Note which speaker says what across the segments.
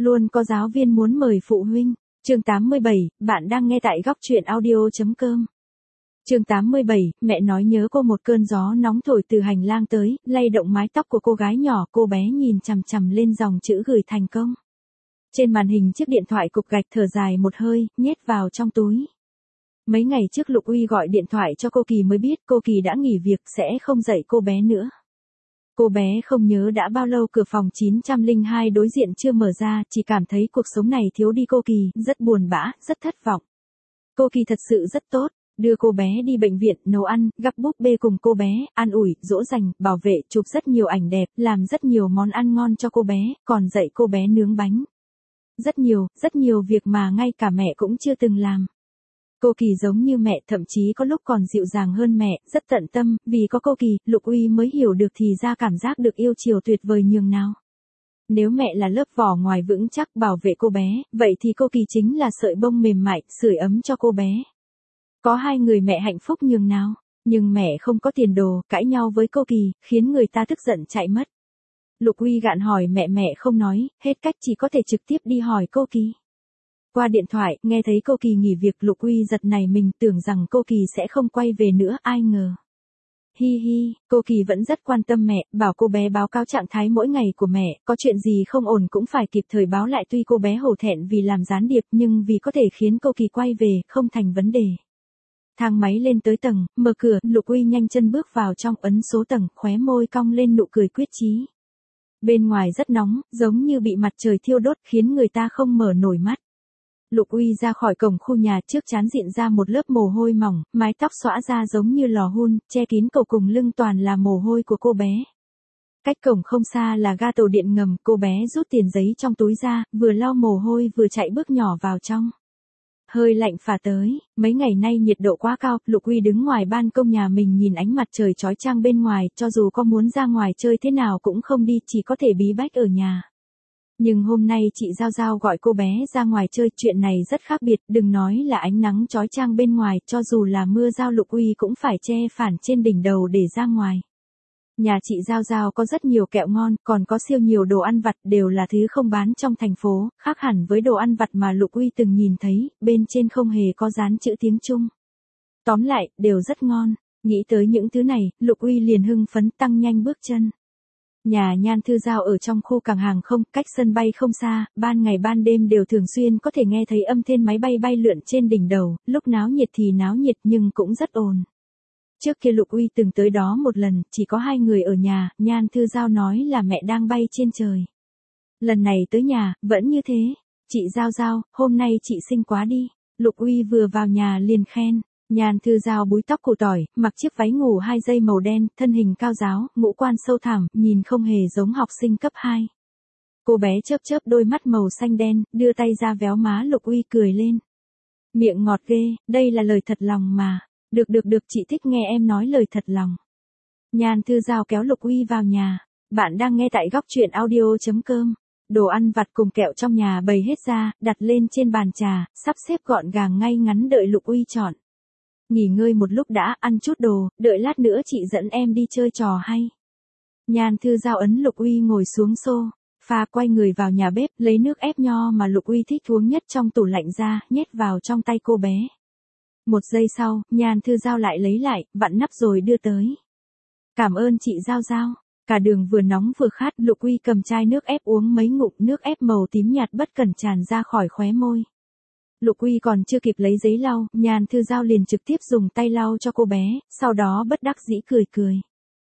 Speaker 1: Luôn có giáo viên muốn mời phụ huynh. Chương 87, bạn đang nghe tại góc truyện audio.com. Chương 87, mẹ nói nhớ cô. Một cơn gió nóng thổi từ hành lang tới, lay động mái tóc của cô gái nhỏ. Cô bé nhìn chằm chằm lên dòng chữ gửi thành công. Trên màn hình chiếc điện thoại cục gạch, thở dài một hơi, nhét vào trong túi. Mấy ngày trước Lục Uy gọi điện thoại cho cô Kỳ mới biết cô Kỳ đã nghỉ việc, sẽ không dạy cô bé nữa. Cô bé không nhớ đã bao lâu cửa phòng 902 đối diện chưa mở ra, chỉ cảm thấy cuộc sống này thiếu đi cô Kỳ, rất buồn bã, rất thất vọng. Cô Kỳ thật sự rất tốt, đưa cô bé đi bệnh viện, nấu ăn, gắp búp bê cùng cô bé, an ủi, dỗ dành, bảo vệ, chụp rất nhiều ảnh đẹp, làm rất nhiều món ăn ngon cho cô bé, còn dạy cô bé nướng bánh. Rất nhiều việc mà ngay cả mẹ cũng chưa từng làm. Cô Kỳ giống như mẹ, thậm chí có lúc còn dịu dàng hơn mẹ, rất tận tâm, vì có cô Kỳ, Lục Uy mới hiểu được thì ra cảm giác được yêu chiều tuyệt vời nhường nào. Nếu mẹ là lớp vỏ ngoài vững chắc bảo vệ cô bé, vậy thì cô Kỳ chính là sợi bông mềm mại, sưởi ấm cho cô bé. Có hai người mẹ hạnh phúc nhường nào, nhưng mẹ không có tiền đồ, cãi nhau với cô Kỳ, khiến người ta tức giận chạy mất. Lục Uy gạn hỏi mẹ không nói, hết cách chỉ có thể trực tiếp đi hỏi cô Kỳ. Qua điện thoại, nghe thấy cô Kỳ nghỉ việc, Lục Uy giật nảy mình, tưởng rằng cô Kỳ sẽ không quay về nữa, ai ngờ. Hi, cô Kỳ vẫn rất quan tâm mẹ, bảo cô bé báo cáo trạng thái mỗi ngày của mẹ, có chuyện gì không ổn cũng phải kịp thời báo lại. Tuy cô bé hổ thẹn vì làm gián điệp, nhưng vì có thể khiến cô Kỳ quay về, không thành vấn đề. Thang máy lên tới tầng, mở cửa, Lục Uy nhanh chân bước vào trong, ấn số tầng, khóe môi cong lên nụ cười quyết chí. Bên ngoài rất nóng, giống như bị mặt trời thiêu đốt, khiến người ta không mở nổi mắt. Lục Uy ra khỏi cổng khu nhà, trước trán diện ra một lớp mồ hôi mỏng, mái tóc xõa ra giống như lò hun, che kín cổ cùng lưng toàn là mồ hôi của cô bé. Cách cổng không xa là ga tàu điện ngầm, cô bé rút tiền giấy trong túi ra, vừa lau mồ hôi vừa chạy bước nhỏ vào trong. Hơi lạnh phả tới, mấy ngày nay nhiệt độ quá cao, Lục Uy đứng ngoài ban công nhà mình nhìn ánh mặt trời chói chang bên ngoài, cho dù có muốn ra ngoài chơi thế nào cũng không đi, chỉ có thể bí bách ở nhà. Nhưng hôm nay chị Giao Giao gọi cô bé ra ngoài chơi, chuyện này rất khác biệt, đừng nói là ánh nắng chói chang bên ngoài, cho dù là mưa rao Lục Uy cũng phải che phản trên đỉnh đầu để ra ngoài. Nhà chị Giao Giao có rất nhiều kẹo ngon, còn có siêu nhiều đồ ăn vặt, đều là thứ không bán trong thành phố, khác hẳn với đồ ăn vặt mà Lục Uy từng nhìn thấy, bên trên không hề có dán chữ tiếng Trung. Tóm lại, đều rất ngon, nghĩ tới những thứ này, Lục Uy liền hưng phấn tăng nhanh bước chân. Nhà Nhan Thư Giao ở trong khu cảng hàng không, cách sân bay không xa, ban ngày ban đêm đều thường xuyên có thể nghe thấy âm thanh máy bay bay lượn trên đỉnh đầu, lúc náo nhiệt thì náo nhiệt nhưng cũng rất ồn. Trước kia Lục Uy từng tới đó một lần, chỉ có hai người ở nhà, Nhan Thư Giao nói là mẹ đang bay trên trời. Lần này tới nhà, vẫn như thế. Chị Giao Giao, hôm nay chị xinh quá đi. Lục Uy vừa vào nhà liền khen. Nhan Thư Giao búi tóc củ tỏi, mặc chiếc váy ngủ 2 dây màu đen, thân hình cao ráo, ngũ quan sâu thẳm, nhìn không hề giống học sinh cấp 2. Cô bé chớp đôi mắt màu xanh đen, đưa tay ra véo má Lục Uy cười lên. Miệng ngọt ghê, đây là lời thật lòng mà. Được, chị thích nghe em nói lời thật lòng. Nhan Thư Giao kéo Lục Uy vào nhà. Bạn đang nghe tại góc truyện audio.com. Đồ ăn vặt cùng kẹo trong nhà bày hết ra, đặt lên trên bàn trà, sắp xếp gọn gàng ngay ngắn đợi Lục Uy chọn. Nghỉ ngơi một lúc đã, ăn chút đồ, đợi lát nữa chị dẫn em đi chơi trò hay. Nhan Thư Giao ấn Lục Uy ngồi xuống sofa, quay người vào nhà bếp, lấy nước ép nho mà Lục Uy thích uống nhất trong tủ lạnh ra, nhét vào trong tay cô bé. Một giây sau, Nhan Thư Giao lại lấy lại, vặn nắp rồi đưa tới. Cảm ơn chị Giao Giao. Cả đường vừa nóng vừa khát, Lục Uy cầm chai nước ép uống mấy ngụm, nước ép màu tím nhạt bất cẩn tràn ra khỏi khóe môi. Lục Uy còn chưa kịp lấy giấy lau, Nhan Thư Giao liền trực tiếp dùng tay lau cho cô bé, sau đó bất đắc dĩ cười.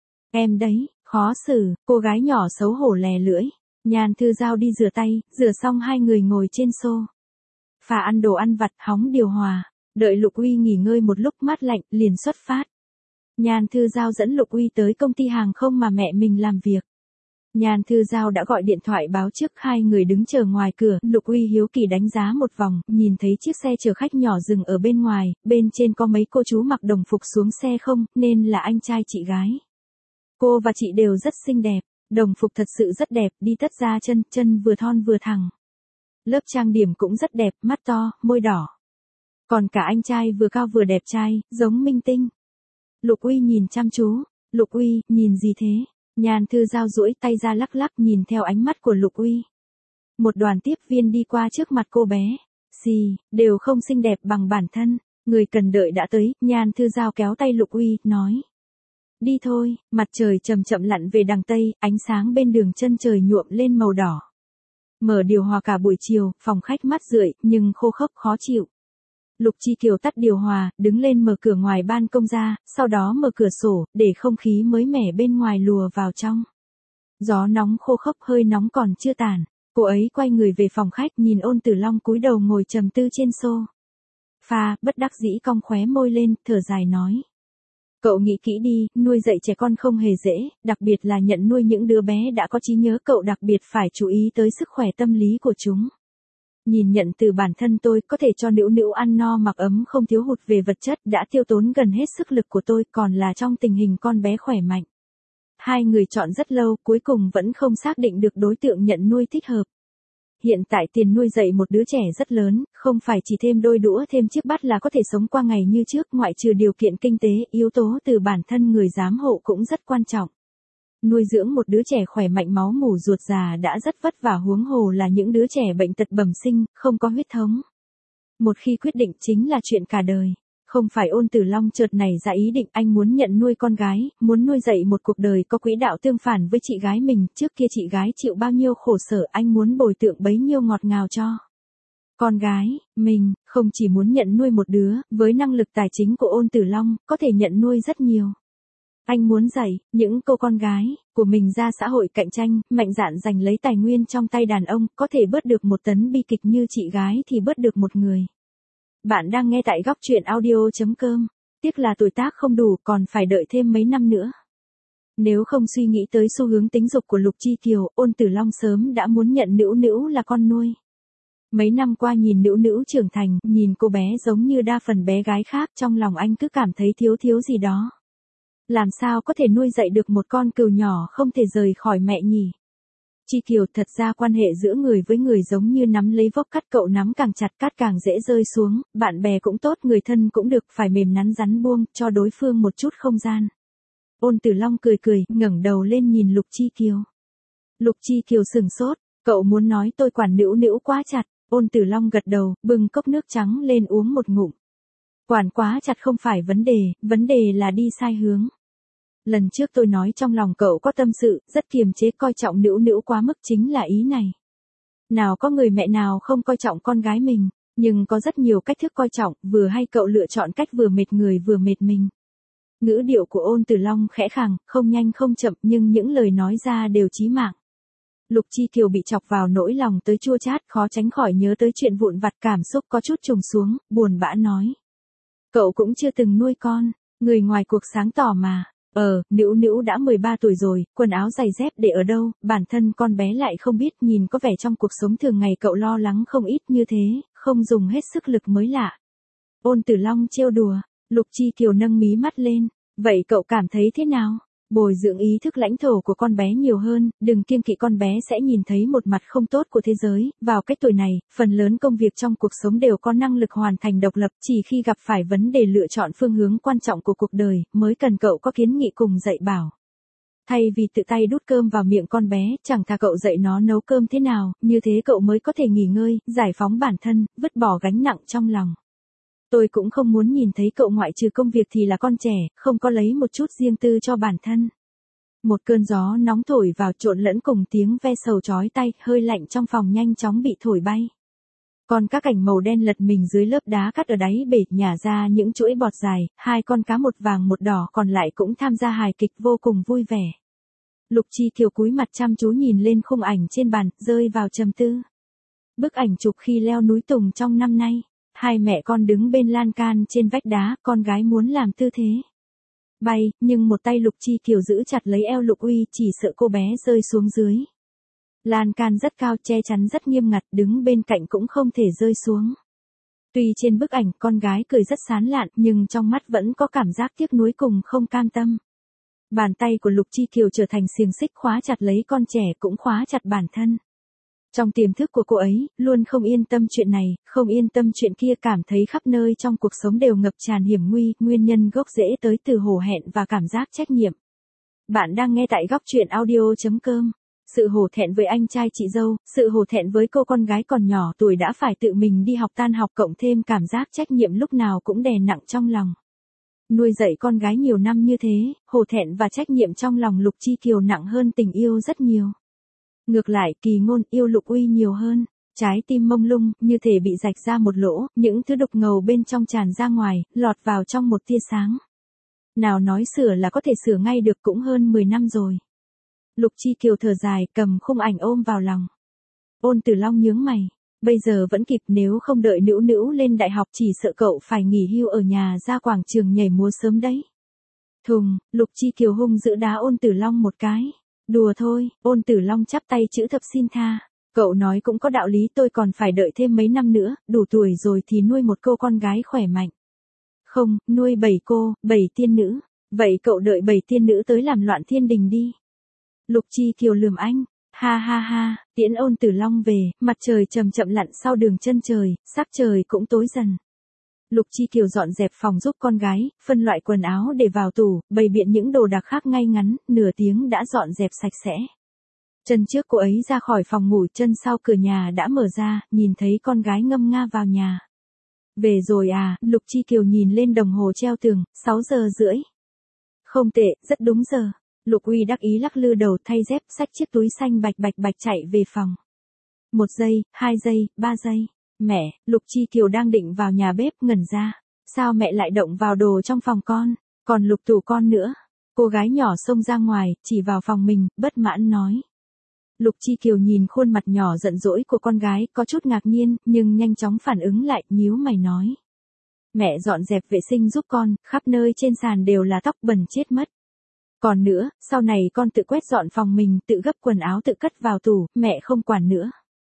Speaker 1: Em đấy, khó xử, cô gái nhỏ xấu hổ lè lưỡi. Nhan Thư Giao đi rửa tay, rửa xong hai người ngồi trên sofa ăn đồ ăn vặt, hóng điều hòa. Đợi Lục Uy nghỉ ngơi một lúc mát lạnh, liền xuất phát. Nhan Thư Giao dẫn Lục Uy tới công ty hàng không mà mẹ mình làm việc. Nhan Thư Giao đã gọi điện thoại báo trước, hai người đứng chờ ngoài cửa, Lục Uy hiếu kỳ đánh giá một vòng, nhìn thấy chiếc xe chở khách nhỏ dừng ở bên ngoài, bên trên có mấy cô chú mặc đồng phục xuống xe không, nên là anh trai chị gái. Cô và chị đều rất xinh đẹp, đồng phục thật sự rất đẹp, đi tất ra chân vừa thon vừa thẳng. Lớp trang điểm cũng rất đẹp, mắt to, môi đỏ. Còn cả anh trai vừa cao vừa đẹp trai, giống minh tinh. Lục Uy nhìn chăm chú. Lục Uy, nhìn gì thế? Nhan Thư Giao duỗi tay ra lắc nhìn theo ánh mắt của Lục Uy. Một đoàn tiếp viên đi qua trước mặt cô bé. Xì, đều không xinh đẹp bằng bản thân. Người cần đợi đã tới, Nhan Thư Giao kéo tay Lục Uy, nói. Đi thôi, mặt trời chậm chậm lặn về đằng Tây, ánh sáng bên đường chân trời nhuộm lên màu đỏ. Mở điều hòa cả buổi chiều, phòng khách mát rượi, nhưng khô khốc khó chịu. Lục Chi Kiều tắt điều hòa, đứng lên mở cửa ngoài ban công ra, sau đó mở cửa sổ, để không khí mới mẻ bên ngoài lùa vào trong. Gió nóng khô khốc hơi nóng còn chưa tàn. Cô ấy quay người về phòng khách nhìn Ôn Tử Long cúi đầu ngồi trầm tư trên sofa, bất đắc dĩ cong khóe môi lên, thở dài nói. Cậu nghĩ kỹ đi, nuôi dạy trẻ con không hề dễ, đặc biệt là nhận nuôi những đứa bé đã có trí nhớ, cậu đặc biệt phải chú ý tới sức khỏe tâm lý của chúng. Nhìn nhận từ bản thân tôi, có thể cho Nữu Nữu ăn no mặc ấm không thiếu hụt về vật chất, đã tiêu tốn gần hết sức lực của tôi, còn là trong tình hình con bé khỏe mạnh. Hai người chọn rất lâu, cuối cùng vẫn không xác định được đối tượng nhận nuôi thích hợp. Hiện tại tiền nuôi dạy một đứa trẻ rất lớn, không phải chỉ thêm đôi đũa thêm chiếc bát là có thể sống qua ngày như trước, ngoại trừ điều kiện kinh tế, yếu tố từ bản thân người giám hộ cũng rất quan trọng. Nuôi dưỡng một đứa trẻ khỏe mạnh máu mủ ruột già đã rất vất vả, huống hồ là những đứa trẻ bệnh tật bẩm sinh, không có huyết thống. Một khi quyết định chính là chuyện cả đời. Không phải Ôn Tử Long chợt nảy ra ý định anh muốn nhận nuôi con gái, muốn nuôi dạy một cuộc đời có quỹ đạo tương phản với chị gái mình, trước kia chị gái chịu bao nhiêu khổ sở anh muốn bồi tượng bấy nhiêu ngọt ngào cho. Con gái, mình, không chỉ muốn nhận nuôi một đứa, với năng lực tài chính của Ôn Tử Long, có thể nhận nuôi rất nhiều. Anh muốn dạy những cô con gái của mình ra xã hội cạnh tranh, mạnh dạn giành lấy tài nguyên trong tay đàn ông, có thể bớt được một tấn bi kịch như chị gái thì bớt được một người. Bạn đang nghe tại góc truyện audio.com. Tiếc là tuổi tác không đủ, còn phải đợi thêm mấy năm nữa. Nếu không suy nghĩ tới xu hướng tính dục của Lục Chi Kiều, Ôn Tử Long sớm đã muốn nhận Nữu Nữu là con nuôi. Mấy năm qua nhìn Nữu Nữu trưởng thành, nhìn cô bé giống như đa phần bé gái khác, trong lòng anh cứ cảm thấy thiếu gì đó. Làm sao có thể nuôi dạy được một con cừu nhỏ không thể rời khỏi mẹ nhỉ? Chi Kiều, thật ra quan hệ giữa người với người giống như nắm lấy vốc cắt, cậu nắm càng chặt cắt càng dễ rơi xuống, bạn bè cũng tốt, người thân cũng được, phải mềm nắn rắn buông, cho đối phương một chút không gian. Ôn Tử Long cười, ngẩng đầu lên nhìn Lục Chi Kiều. Lục Chi Kiều sừng sốt, cậu muốn nói tôi quản Nữu Nữu quá chặt. Ôn Tử Long gật đầu, bưng cốc nước trắng lên uống một ngụm. Quản quá chặt không phải vấn đề là đi sai hướng. Lần trước tôi nói trong lòng cậu có tâm sự, rất kiềm chế, coi trọng Nữu Nữu quá mức, chính là ý này. Nào có người mẹ nào không coi trọng con gái mình, nhưng có rất nhiều cách thức coi trọng, vừa hay cậu lựa chọn cách vừa mệt người vừa mệt mình. Ngữ điệu của Ôn Tử Long khẽ khàng, không nhanh không chậm, nhưng những lời nói ra đều chí mạng. Lục Chi Kiều bị chọc vào nỗi lòng tới chua chát, khó tránh khỏi nhớ tới chuyện vụn vặt, cảm xúc có chút trùng xuống, buồn bã nói. Cậu cũng chưa từng nuôi con, người ngoài cuộc sáng tỏ mà. Nữu Nữu đã 13 tuổi rồi, quần áo giày dép để ở đâu, bản thân con bé lại không biết, nhìn có vẻ trong cuộc sống thường ngày cậu lo lắng không ít, như thế, không dùng hết sức lực mới lạ. Ôn Tử Long trêu đùa, Lục Chi Kiều nâng mí mắt lên, vậy cậu cảm thấy thế nào? Bồi dưỡng ý thức lãnh thổ của con bé nhiều hơn, đừng kiêng kỵ con bé sẽ nhìn thấy một mặt không tốt của thế giới, vào cái tuổi này, phần lớn công việc trong cuộc sống đều có năng lực hoàn thành độc lập, chỉ khi gặp phải vấn đề lựa chọn phương hướng quan trọng của cuộc đời, mới cần cậu có kiến nghị cùng dạy bảo. Thay vì tự tay đút cơm vào miệng con bé, chẳng thà cậu dạy nó nấu cơm thế nào, như thế cậu mới có thể nghỉ ngơi, giải phóng bản thân, vứt bỏ gánh nặng trong lòng. Tôi cũng không muốn nhìn thấy cậu ngoại trừ công việc thì là con trẻ, không có lấy một chút riêng tư cho bản thân. Một cơn gió nóng thổi vào, trộn lẫn cùng tiếng ve sầu chói tai, hơi lạnh trong phòng nhanh chóng bị thổi bay. Còn các cảnh màu đen lật mình dưới lớp đá cắt ở đáy bể, nhả ra những chuỗi bọt dài, hai con cá một vàng một đỏ còn lại cũng tham gia hài kịch vô cùng vui vẻ. Lục Chi Kiều cúi mặt chăm chú nhìn lên khung ảnh trên bàn, rơi vào trầm tư. Bức ảnh chụp khi leo núi Tùng trong năm nay. Hai mẹ con đứng bên lan can trên vách đá, con gái muốn làm tư thế bay, nhưng một tay Lục Chi Kiều giữ chặt lấy eo Lục Uy, chỉ sợ cô bé rơi xuống dưới. Lan can rất cao, che chắn rất nghiêm ngặt, đứng bên cạnh cũng không thể rơi xuống. Tuy trên bức ảnh con gái cười rất sán lạn, nhưng trong mắt vẫn có cảm giác tiếc nuối cùng không cam tâm. Bàn tay của Lục Chi Kiều trở thành xiềng xích khóa chặt lấy con trẻ, cũng khóa chặt bản thân. Trong tiềm thức của cô ấy, luôn không yên tâm chuyện này, không yên tâm chuyện kia, cảm thấy khắp nơi trong cuộc sống đều ngập tràn hiểm nguy, nguyên nhân gốc rễ tới từ hổ hẹn và cảm giác trách nhiệm. Bạn đang nghe tại góc truyện audio.com. Sự hổ thẹn với anh trai chị dâu, sự hổ thẹn với cô con gái còn nhỏ tuổi đã phải tự mình đi học tan học cộng thêm cảm giác trách nhiệm lúc nào cũng đè nặng trong lòng. Nuôi dạy con gái nhiều năm như thế, hổ thẹn và trách nhiệm trong lòng Lục Chi Kiều nặng hơn tình yêu rất nhiều. Ngược lại, Kỳ Ngôn yêu Lục Uy nhiều hơn. Trái tim mông lung, như thể bị rạch ra một lỗ, những thứ đục ngầu bên trong tràn ra ngoài, lọt vào trong một tia sáng. Nào nói sửa là có thể sửa ngay được cũng hơn 10 năm rồi. Lục Chi Kiều thở dài, cầm khung ảnh ôm vào lòng. Ôn Tử Long nhướng mày. Bây giờ vẫn kịp, nếu không đợi Nữu Nữu lên đại học chỉ sợ cậu phải nghỉ hưu ở nhà ra quảng trường nhảy múa sớm đấy. Thùng, Lục Chi Kiều hung dữ đá Ôn Tử Long một cái. Đùa thôi, Ôn Tử Long chắp tay chữ thập xin tha. Cậu nói cũng có đạo lý, tôi còn phải đợi thêm mấy năm nữa, đủ tuổi rồi thì nuôi một cô con gái khỏe mạnh. Không, nuôi 7 cô, 7 tiên nữ. Vậy cậu đợi 7 tiên nữ tới làm loạn thiên đình đi. Lục Chi Kiều lườm anh. Ha ha ha, tiễn Ôn Tử Long về, mặt trời chậm chậm lặn sau đường chân trời, sắc trời cũng tối dần. Lục Chi Kiều dọn dẹp phòng giúp con gái, phân loại quần áo để vào tủ, bày biện những đồ đạc khác ngay ngắn, nửa tiếng đã dọn dẹp sạch sẽ. Chân trước cô ấy ra khỏi phòng ngủ, chân sau cửa nhà đã mở ra, nhìn thấy con gái ngâm nga vào nhà. Về rồi à, Lục Chi Kiều nhìn lên đồng hồ treo tường, 6 giờ rưỡi. Không tệ, rất đúng giờ. Lục Uy đắc ý lắc lư đầu, thay dép, xách chiếc túi xanh bạch bạch chạy về phòng. 1 giây, 2 giây, 3 giây. Mẹ, Lục Chi Kiều đang định vào nhà bếp ngẩn ra. Sao mẹ lại động vào đồ trong phòng con, còn lục tủ con nữa. Cô gái nhỏ xông ra ngoài, chỉ vào phòng mình, bất mãn nói. Lục Chi Kiều nhìn khuôn mặt nhỏ giận dỗi của con gái, có chút ngạc nhiên, nhưng nhanh chóng phản ứng lại, nhíu mày nói. Mẹ dọn dẹp vệ sinh giúp con, khắp nơi trên sàn đều là tóc bẩn chết mất. Còn nữa, sau này con tự quét dọn phòng mình, tự gấp quần áo tự cất vào tủ, mẹ không quản nữa.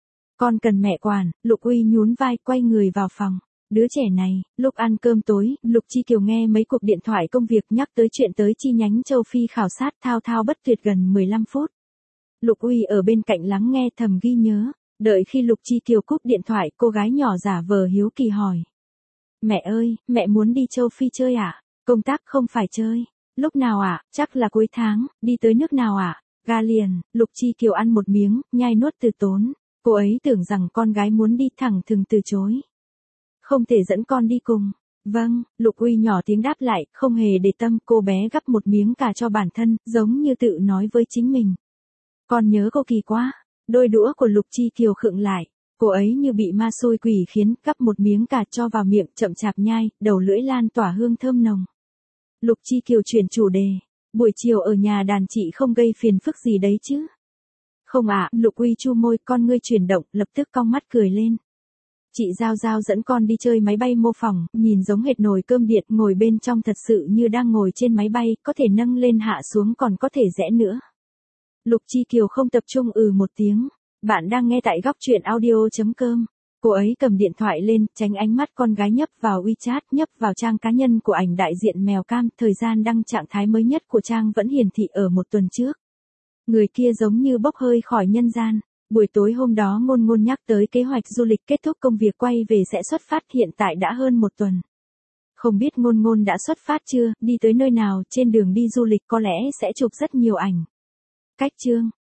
Speaker 1: Con cần mẹ quản. Lục Uy nhún vai, quay người vào phòng. Đứa trẻ này, lúc ăn cơm tối, Lục Chi Kiều nghe mấy cuộc điện thoại công việc nhắc tới chuyện tới chi nhánh châu Phi khảo sát thao thao bất tuyệt gần 15 phút. Lục Uy ở bên cạnh lắng nghe thầm ghi nhớ. Đợi khi Lục Chi Kiều cúp điện thoại, cô gái nhỏ giả vờ hiếu kỳ hỏi. Mẹ ơi, mẹ muốn đi châu Phi chơi à? Công tác không phải chơi. Lúc nào ạ? Chắc là cuối tháng. Đi tới nước nào ạ? Ga liền. Lục Chi Kiều ăn một miếng, nhai nuốt từ tốn. Cô ấy tưởng rằng con gái muốn đi, thẳng thừng từ chối. Không thể dẫn con đi cùng. Vâng, Lục Uy nhỏ tiếng đáp lại, không hề để tâm. Cô bé gắp một miếng cà cho bản thân, giống như tự nói với chính mình. Con nhớ cô Kỳ quá. Đôi đũa của Lục Chi Kiều khựng lại. Cô ấy như bị ma xôi quỷ khiến, gắp một miếng cà cho vào miệng, chậm chạp nhai, đầu lưỡi lan tỏa hương thơm nồng. Lục Chi Kiều chuyển chủ đề. Buổi chiều ở nhà đàn chị không gây phiền phức gì đấy chứ? Không ạ. Lục Uy chu môi, con ngươi chuyển động, lập tức cong mắt cười lên. Chị Giao Giao dẫn con đi chơi máy bay mô phỏng, nhìn giống hệt nồi cơm điện, ngồi bên trong thật sự như đang ngồi trên máy bay, có thể nâng lên hạ xuống còn có thể rẽ nữa. Lục Chi Kiều không tập trung một tiếng. Bạn đang nghe tại góc truyện audio.com. Cô ấy cầm điện thoại lên, tránh ánh mắt con gái, nhấp vào WeChat, nhấp vào trang cá nhân của ảnh đại diện mèo cam, thời gian đăng trạng thái mới nhất của trang vẫn hiển thị ở 1 tuần trước. Người kia giống như bốc hơi khỏi nhân gian. Buổi tối hôm đó Ngôn Ngôn nhắc tới kế hoạch du lịch, kết thúc công việc quay về sẽ xuất phát, hiện tại đã hơn 1 tuần. Không biết Ngôn Ngôn đã xuất phát chưa, đi tới nơi nào, trên đường đi du lịch có lẽ sẽ chụp rất nhiều ảnh. Cách chương